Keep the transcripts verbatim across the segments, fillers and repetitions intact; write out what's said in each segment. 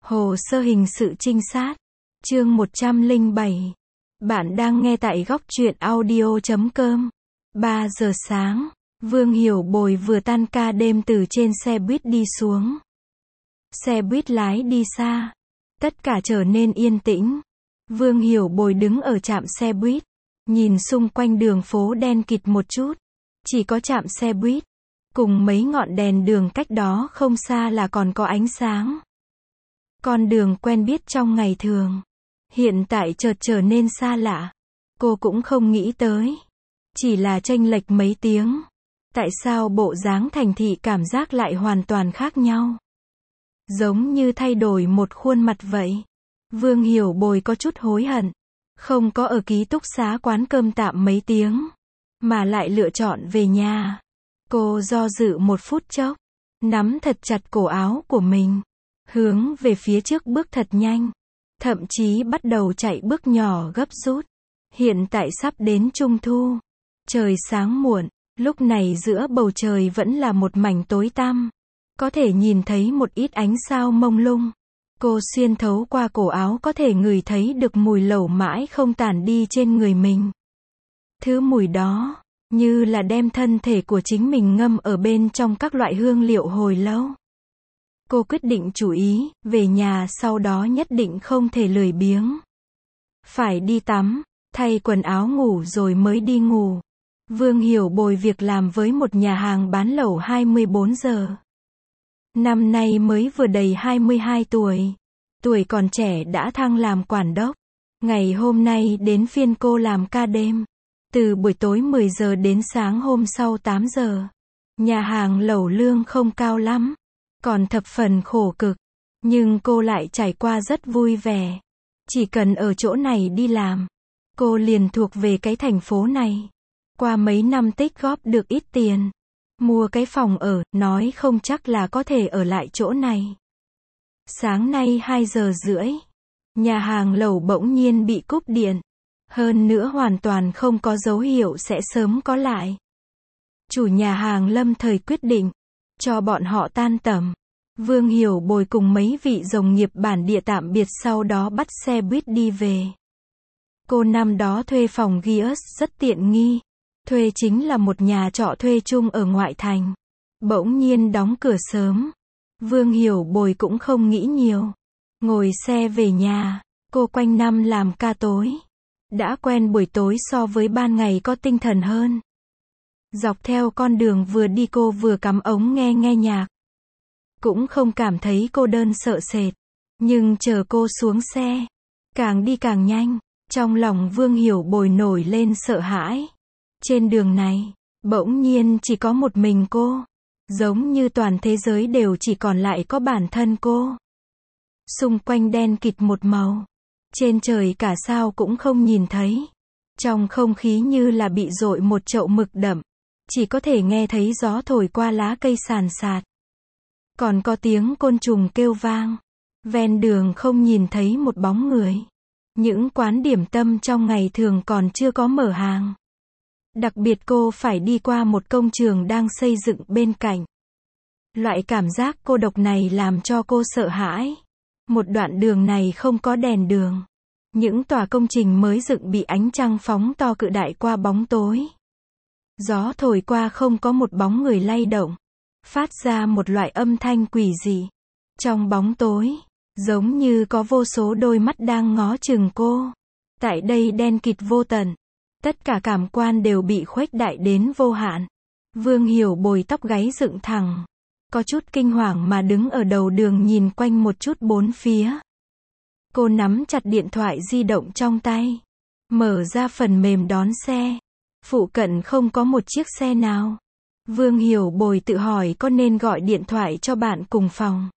Hồ sơ hình sự trinh sát. Chương một trăm lẻ bảy. Bạn đang nghe tại góc truyện audio chấm com. ba giờ sáng, Vương Hiểu Bồi vừa tan ca đêm từ trên xe buýt đi xuống. Xe buýt lái đi xa. Tất cả trở nên yên tĩnh. Vương Hiểu Bồi đứng ở trạm xe buýt. Nhìn xung quanh đường phố đen kịt một chút. Chỉ có trạm xe buýt. Cùng mấy ngọn đèn đường cách đó không xa là còn có ánh sáng. Con đường quen biết trong ngày thường. Hiện tại chợt trở nên xa lạ. Cô cũng không nghĩ tới. Chỉ là chênh lệch mấy tiếng. Tại sao bộ dáng thành thị cảm giác lại hoàn toàn khác nhau? Giống như thay đổi một khuôn mặt vậy. Vương Hiểu Bồi có chút hối hận. Không có ở ký túc xá quán cơm tạm mấy tiếng. Mà lại lựa chọn về nhà. Cô do dự một phút chốc. Nắm thật chặt cổ áo của mình. Hướng về phía trước bước thật nhanh. Thậm chí bắt đầu chạy bước nhỏ gấp rút. Hiện tại sắp đến Trung Thu. Trời sáng muộn. Lúc này giữa bầu trời vẫn là một mảnh tối tăm. Có thể nhìn thấy một ít ánh sao mông lung. Cô xuyên thấu qua cổ áo có thể ngửi thấy được mùi lẩu mãi không tản đi trên người mình. Thứ mùi đó, như là đem thân thể của chính mình ngâm ở bên trong các loại hương liệu hồi lâu. Cô quyết định chú ý, về nhà sau đó nhất định không thể lười biếng. Phải đi tắm, thay quần áo ngủ rồi mới đi ngủ. Vương Hiểu Bồi việc làm với một nhà hàng bán lẩu hai mươi bốn giờ. Năm nay mới vừa đầy hai mươi hai tuổi. Tuổi còn trẻ đã thăng làm quản đốc. Ngày hôm nay đến phiên cô làm ca đêm. Từ buổi tối mười giờ đến sáng hôm sau tám giờ. Nhà hàng lẩu lương không cao lắm. Còn thập phần khổ cực. Nhưng cô lại trải qua rất vui vẻ. Chỉ cần ở chỗ này đi làm. Cô liền thuộc về cái thành phố này. Qua mấy năm tích góp được ít tiền. Mua cái phòng ở, nói không chắc là có thể ở lại chỗ này. Sáng nay hai giờ rưỡi. Nhà hàng lẩu bỗng nhiên bị cúp điện. Hơn nữa hoàn toàn không có dấu hiệu sẽ sớm có lại. Chủ nhà hàng lâm thời quyết định. Cho bọn họ tan tầm. Vương Hiểu Bồi cùng mấy vị đồng nghiệp bản địa tạm biệt sau đó bắt xe buýt đi về. Cô năm đó thuê phòng Gius rất tiện nghi. Thuê chính là một nhà trọ thuê chung ở ngoại thành. Bỗng nhiên đóng cửa sớm. Vương Hiểu Bồi cũng không nghĩ nhiều. Ngồi xe về nhà. Cô quanh năm làm ca tối. Đã quen buổi tối so với ban ngày có tinh thần hơn. Dọc theo con đường vừa đi cô vừa cắm ống nghe nghe nhạc. Cũng không cảm thấy cô đơn sợ sệt. Nhưng chờ cô xuống xe. Càng đi càng nhanh. Trong lòng Vương Hiểu Bồi nổi lên sợ hãi. Trên đường này, bỗng nhiên chỉ có một mình cô. Giống như toàn thế giới đều chỉ còn lại có bản thân cô. Xung quanh đen kịt một màu. Trên trời cả sao cũng không nhìn thấy. Trong không khí như là bị dội một chậu mực đậm. Chỉ có thể nghe thấy gió thổi qua lá cây sàn sạt. Còn có tiếng côn trùng kêu vang. Ven đường không nhìn thấy một bóng người. Những quán điểm tâm trong ngày thường còn chưa có mở hàng. Đặc biệt cô phải đi qua một công trường đang xây dựng bên cạnh. Loại cảm giác cô độc này làm cho cô sợ hãi. Một đoạn đường này không có đèn đường. Những tòa công trình mới dựng bị ánh trăng phóng to cự đại qua bóng tối. Gió thổi qua không có một bóng người lay động. Phát ra một loại âm thanh quỷ dị. Trong bóng tối, giống như có vô số đôi mắt đang ngó chừng cô. Tại đây đen kịt vô tận. Tất cả cảm quan đều bị khuếch đại đến vô hạn. Vương Hiểu Bồi tóc gáy dựng thẳng. Có chút kinh hoàng mà đứng ở đầu đường nhìn quanh một chút bốn phía. Cô nắm chặt điện thoại di động trong tay. Mở ra phần mềm đón xe. Phụ cận không có một chiếc xe nào. Vương Hiểu Bồi tự hỏi có nên gọi điện thoại cho bạn cùng phòng.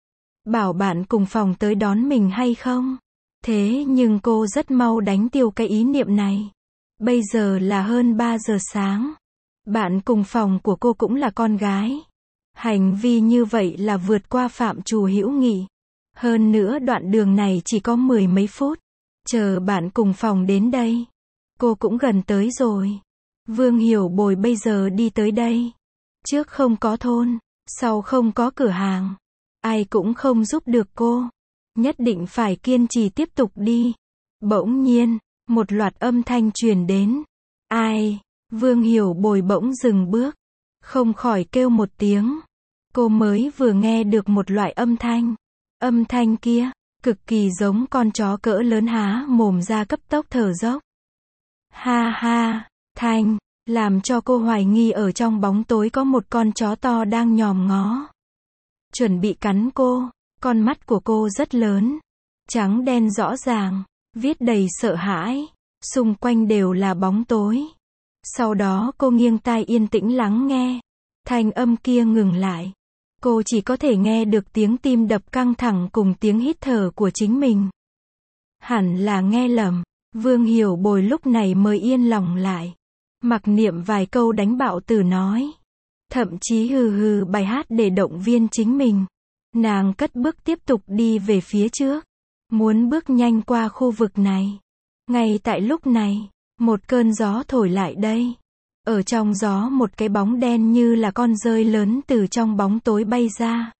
Bảo bạn cùng phòng tới đón mình hay không? Thế nhưng cô rất mau đánh tiêu cái ý niệm này. Bây giờ là hơn ba giờ sáng. Bạn cùng phòng của cô cũng là con gái. Hành vi như vậy là vượt qua phạm trù hữu nghị. Hơn nữa đoạn đường này chỉ có mười mấy phút. Chờ bạn cùng phòng đến đây. Cô cũng gần tới rồi. Vương Hiểu Bồi bây giờ đi tới đây. Trước không có thôn. Sau không có cửa hàng. Ai cũng không giúp được cô. Nhất định phải kiên trì tiếp tục đi. Bỗng nhiên, một loạt âm thanh truyền đến. Ai? Vương Hiểu Bồi bỗng dừng bước. Không khỏi kêu một tiếng. Cô mới vừa nghe được một loại âm thanh. Âm thanh kia, cực kỳ giống con chó cỡ lớn há mồm ra cấp tốc thở dốc. Ha ha, thanh, làm cho cô hoài nghi ở trong bóng tối có một con chó to đang nhòm ngó. Chuẩn bị cắn cô, con mắt của cô rất lớn, trắng đen rõ ràng, viết đầy sợ hãi, xung quanh đều là bóng tối. Sau đó cô nghiêng tai yên tĩnh lắng nghe, thanh âm kia ngừng lại. Cô chỉ có thể nghe được tiếng tim đập căng thẳng cùng tiếng hít thở của chính mình. Hẳn là nghe lầm, Vương Hiểu Bồi lúc này mới yên lòng lại. Mặc niệm vài câu đánh bạo từ nói. Thậm chí hừ hừ bài hát để động viên chính mình. Nàng cất bước tiếp tục đi về phía trước. Muốn bước nhanh qua khu vực này. Ngay tại lúc này, một cơn gió thổi lại đây. Ở trong gió một cái bóng đen như là con dơi lớn từ trong bóng tối bay ra.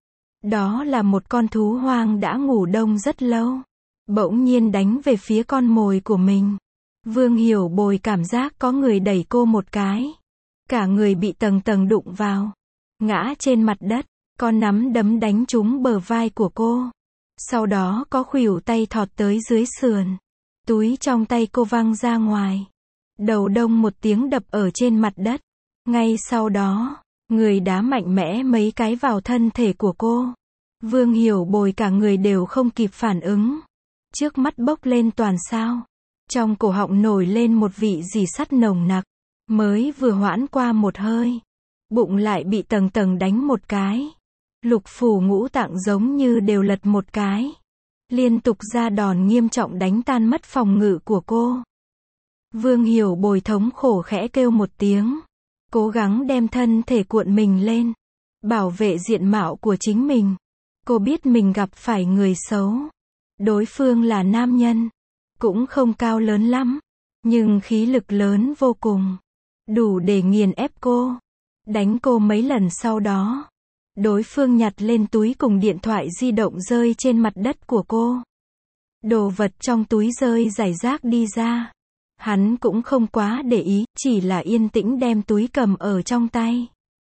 Đó là một con thú hoang đã ngủ đông rất lâu. Bỗng nhiên đánh về phía con mồi của mình. Vương Hiểu Bồi cảm giác có người đẩy cô một cái. Cả người bị tầng tầng đụng vào. Ngã trên mặt đất, con nắm đấm đánh trúng bờ vai của cô. Sau đó có khuỷu tay thọt tới dưới sườn. Túi trong tay cô văng ra ngoài. Đầu đông một tiếng đập ở trên mặt đất. Ngay sau đó, người đá mạnh mẽ mấy cái vào thân thể của cô. Vương Hiểu Bồi cả người đều không kịp phản ứng. Trước mắt bốc lên toàn sao. Trong cổ họng nổi lên một vị rỉ sắt nồng nặc. Mới vừa hoãn qua một hơi. Bụng lại bị tầng tầng đánh một cái. Lục phủ ngũ tạng giống như đều lật một cái. Liên tục ra đòn nghiêm trọng đánh tan mất phòng ngự của cô. Vương Hiểu Bồi thống khổ khẽ kêu một tiếng. Cố gắng đem thân thể cuộn mình lên. Bảo vệ diện mạo của chính mình. Cô biết mình gặp phải người xấu. Đối phương là nam nhân. Cũng không cao lớn lắm. Nhưng khí lực lớn vô cùng. Đủ để nghiền ép cô. Đánh cô mấy lần sau đó. Đối phương nhặt lên túi cùng điện thoại di động rơi trên mặt đất của cô. Đồ vật trong túi rơi rải rác đi ra. Hắn cũng không quá để ý, chỉ là yên tĩnh đem túi cầm ở trong tay.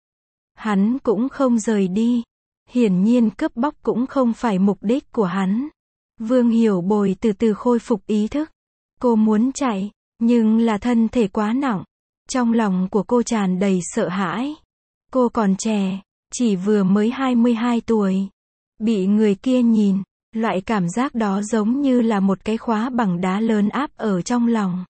Hắn cũng không rời đi. Hiển nhiên cướp bóc cũng không phải mục đích của hắn. Vương Hiểu Bồi từ từ khôi phục ý thức. Cô muốn chạy, nhưng là thân thể quá nặng. Trong lòng của cô tràn đầy sợ hãi. Cô còn trẻ, chỉ vừa mới hai mươi hai tuổi. Bị người kia nhìn, loại cảm giác đó giống như là một cái khóa bằng đá lớn áp ở trong lòng.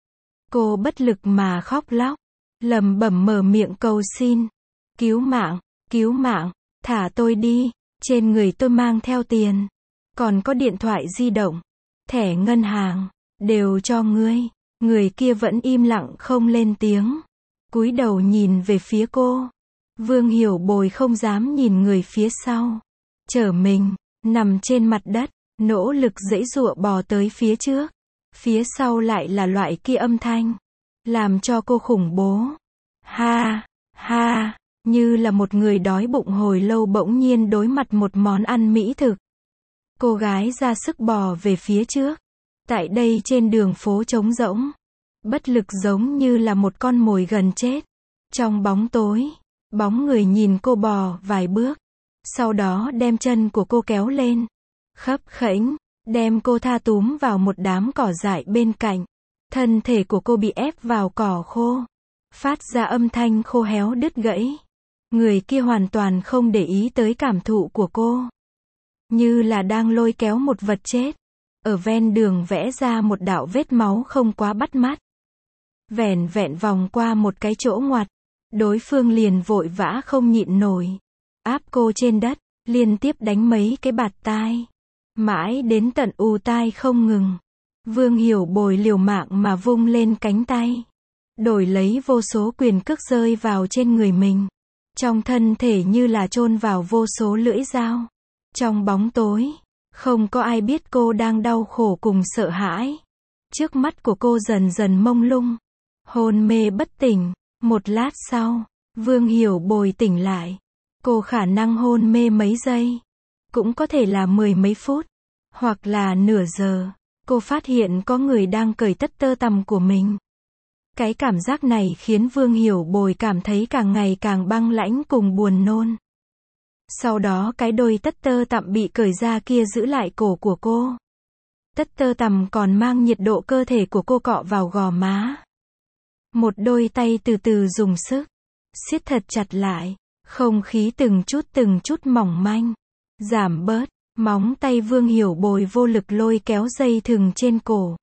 Cô bất lực mà khóc lóc, lẩm bẩm mở miệng cầu xin. Cứu mạng, cứu mạng, thả tôi đi, trên người tôi mang theo tiền. Còn có điện thoại di động, thẻ ngân hàng, đều cho ngươi. Người kia vẫn im lặng không lên tiếng. Cúi đầu nhìn về phía cô. Vương Hiểu Bồi không dám nhìn người phía sau. Trở mình, nằm trên mặt đất, nỗ lực giãy giụa bò tới phía trước. Phía sau lại là loại kia âm thanh. Làm cho cô khủng bố. Ha, ha, như là một người đói bụng hồi lâu bỗng nhiên đối mặt một món ăn mỹ thực. Cô gái ra sức bò về phía trước. Tại đây trên đường phố trống rỗng. Bất lực giống như là một con mồi gần chết. Trong bóng tối, bóng người nhìn cô bò vài bước. Sau đó đem chân của cô kéo lên. Khấp khểnh, đem cô tha túm vào một đám cỏ dại bên cạnh. Thân thể của cô bị ép vào cỏ khô. Phát ra âm thanh khô héo đứt gãy. Người kia hoàn toàn không để ý tới cảm thụ của cô. Như là đang lôi kéo một vật chết. Ở ven đường vẽ ra một đạo vết máu không quá bắt mắt. Vẻn vẹn vòng qua một cái chỗ ngoặt. Đối phương liền vội vã không nhịn nổi. Áp cô trên đất, liên tiếp đánh mấy cái bạt tai. Mãi đến tận ù tai không ngừng. Vương Hiểu Bồi liều mạng mà vung lên cánh tay. Đổi lấy vô số quyền cước rơi vào trên người mình. Trong thân thể như là chôn vào vô số lưỡi dao. Trong bóng tối, không có ai biết cô đang đau khổ cùng sợ hãi. Trước mắt của cô dần dần mông lung. Hôn mê bất tỉnh. Một lát sau, Vương Hiểu Bồi tỉnh lại. Cô khả năng hôn mê mấy giây. cũng có thể là mười mấy phút, hoặc là nửa giờ, cô phát hiện có người đang cởi tất tơ tằm của mình. Cái cảm giác này khiến Vương Hiểu Bồi cảm thấy càng ngày càng băng lãnh cùng buồn nôn. Sau đó cái đôi tất tơ tằm bị cởi ra kia giữ lại cổ của cô. Tất tơ tằm còn mang nhiệt độ cơ thể của cô cọ vào gò má. Một đôi tay từ từ dùng sức, siết thật chặt lại, không khí từng chút từng chút mỏng manh, giảm bớt, móng tay Vương Hiểu Bồi vô lực lôi kéo dây thừng trên cổ.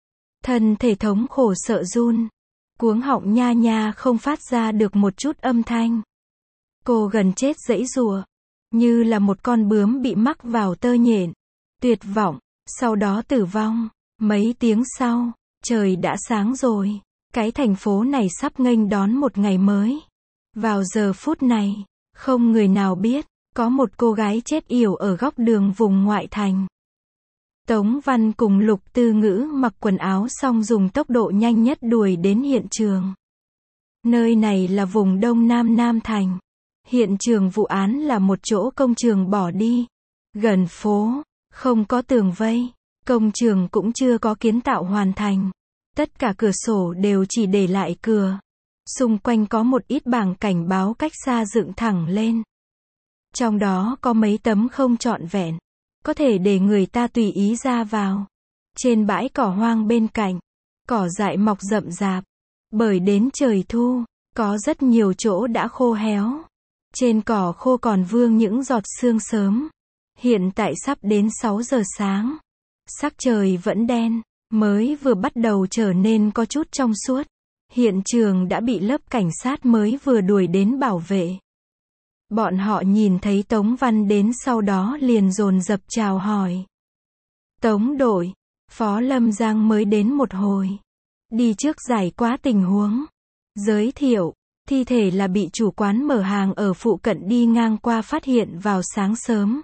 Thân thể thống khổ sợ run, cuống họng nha nha không phát ra được một chút âm thanh. Cô gần chết giãy giụa, như là một con bướm bị mắc vào tơ nhện, tuyệt vọng, sau đó tử vong. Mấy tiếng sau, trời đã sáng rồi, cái thành phố này sắp nghênh đón một ngày mới. Vào giờ phút này, không người nào biết, có một cô gái chết yểu ở góc đường vùng ngoại thành. Tống Văn cùng Lục Tư Ngữ mặc quần áo xong dùng tốc độ nhanh nhất đuổi đến hiện trường. Nơi này là vùng Đông Nam Nam Thành. Hiện trường vụ án là một chỗ công trường bỏ đi. Gần phố, không có tường vây, công trường cũng chưa có kiến tạo hoàn thành. Tất cả cửa sổ đều chỉ để lại cửa. Xung quanh có một ít bảng cảnh báo cách xa dựng thẳng lên. Trong đó có mấy tấm không trọn vẹn, có thể để người ta tùy ý ra vào. Trên bãi cỏ hoang bên cạnh, cỏ dại mọc rậm rạp. Bởi đến trời thu, có rất nhiều chỗ đã khô héo. Trên cỏ khô còn vương những giọt sương sớm. Hiện tại sắp đến sáu giờ sáng. Sắc trời vẫn đen, mới vừa bắt đầu trở nên có chút trong suốt. Hiện trường đã bị lớp cảnh sát mới vừa đuổi đến bảo vệ. Bọn họ nhìn thấy Tống Văn đến sau đó liền dồn dập chào hỏi. Tống đội, Phó Lâm Giang mới đến một hồi. Đi trước giải quá tình huống. Giới thiệu, thi thể là bị chủ quán mở hàng ở phụ cận đi ngang qua phát hiện vào sáng sớm.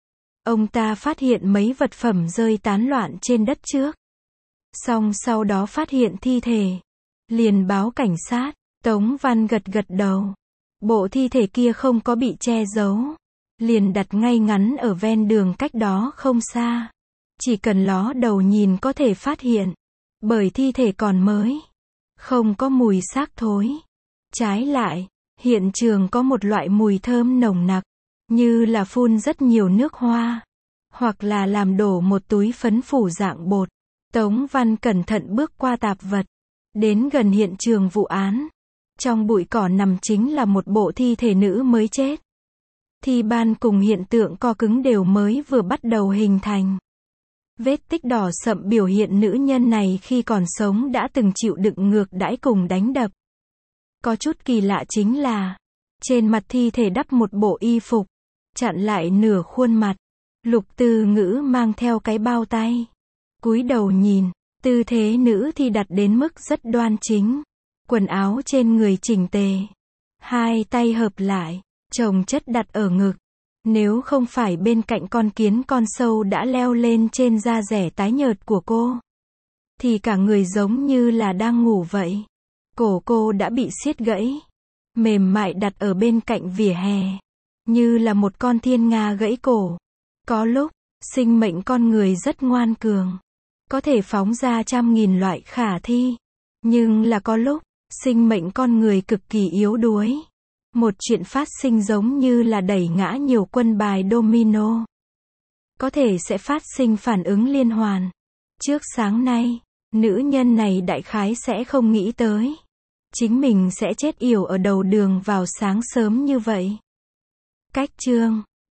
Ông ta phát hiện mấy vật phẩm rơi tán loạn trên đất trước. Xong sau đó phát hiện thi thể. Liền báo cảnh sát. Tống Văn gật gật đầu. Bộ thi thể kia không có bị che giấu. Liền đặt ngay ngắn ở ven đường cách đó không xa. Chỉ cần ló đầu nhìn có thể phát hiện. Bởi thi thể còn mới. Không có mùi xác thối. Trái lại, hiện trường có một loại mùi thơm nồng nặc. Như là phun rất nhiều nước hoa. Hoặc là làm đổ một túi phấn phủ dạng bột. Tống Văn cẩn thận bước qua tạp vật. Đến gần hiện trường vụ án. Trong bụi cỏ nằm chính là một bộ thi thể nữ mới chết. Thi ban cùng hiện tượng co cứng đều mới vừa bắt đầu hình thành. Vết tích đỏ sậm biểu hiện nữ nhân này khi còn sống đã từng chịu đựng ngược đãi cùng đánh đập. Có chút kỳ lạ chính là, trên mặt thi thể đắp một bộ y phục, chặn lại nửa khuôn mặt. Lục Tư Ngữ mang theo cái bao tay. Cúi đầu nhìn, tư thế nữ thi đặt đến mức rất đoan chính. Quần áo trên người chỉnh tề. Hai tay hợp lại, chồng chất đặt ở ngực. Nếu không phải bên cạnh con kiến con sâu đã leo lên trên da dẻ tái nhợt của cô, thì cả người giống như là đang ngủ vậy. Cổ cô đã bị siết gãy, mềm mại đặt ở bên cạnh vỉa hè, như là một con thiên nga gãy cổ. Có lúc, sinh mệnh con người rất ngoan cường, có thể phóng ra trăm nghìn loại khả thi. Nhưng là có lúc, sinh mệnh con người cực kỳ yếu đuối. Một chuyện phát sinh giống như là đẩy ngã nhiều quân bài domino. Có thể sẽ phát sinh phản ứng liên hoàn. Trước sáng nay, nữ nhân này đại khái sẽ không nghĩ tới. Chính mình sẽ chết yểu ở đầu đường vào sáng sớm như vậy. Cách chương